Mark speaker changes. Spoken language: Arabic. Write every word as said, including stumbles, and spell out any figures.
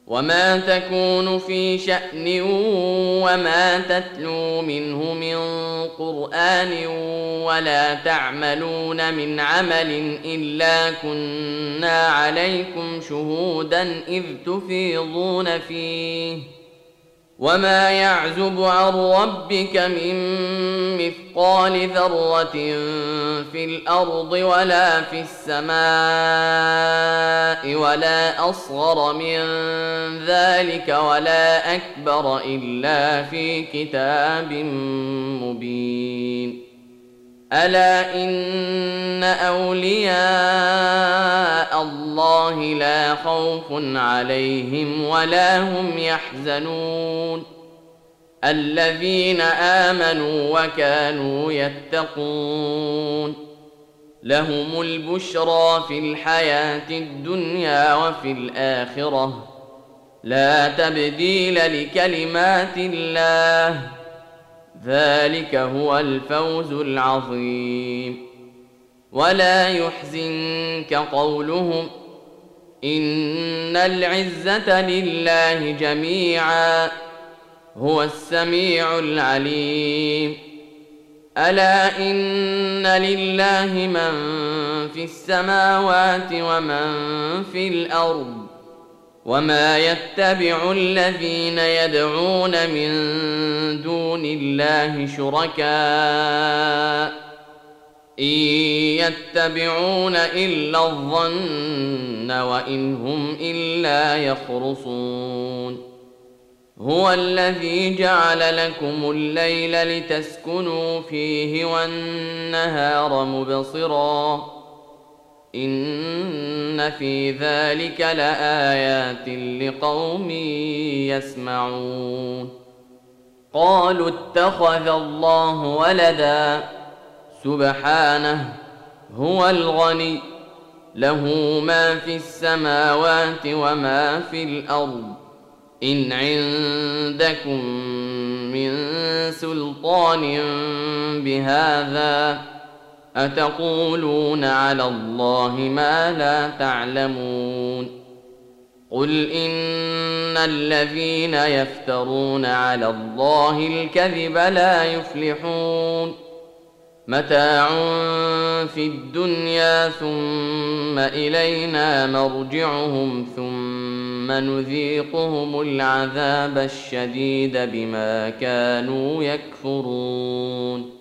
Speaker 1: وما تكون في شأن وما تتلو منه من قرآن ولا تعملون من عمل إلا كنا عليكم شهودا إذ تفيضون فيه وما يعزب عن ربك من مثقال ذرة في الأرض ولا في السماء ولا أصغر من ذلك ولا أكبر إلا في كتاب مبين ألا إن أولياء الله لا خوف عليهم ولا هم يحزنون الذين آمنوا وكانوا يتقون لهم البشرى في الحياة الدنيا وفي الآخرة لا تبديل لكلمات الله ذلك هو الفوز العظيم ولا يحزنك قولهم إن العزة لله جميعا هو السميع العليم ألا إن لله من في السماوات ومن في الأرض وما يتبع الذين يدعون من دون الله شركاء إن يتبعون إلا الظن وإن هم إلا يخرصون هو الذي جعل لكم الليل لتسكنوا فيه والنهار مبصرا إن في ذلك لآيات لقوم يسمعون قالوا اتخذ الله ولدا سبحانه هو الغني له ما في السماوات وما في الأرض إن عندكم من سلطان بهذا أتقولون على الله ما لا تعلمون قل إن الذين يفترون على الله الكذب لا يفلحون متاع في الدنيا ثم إلينا مرجعهم ثم نذيقهم العذاب الشديد بما كانوا يكفرون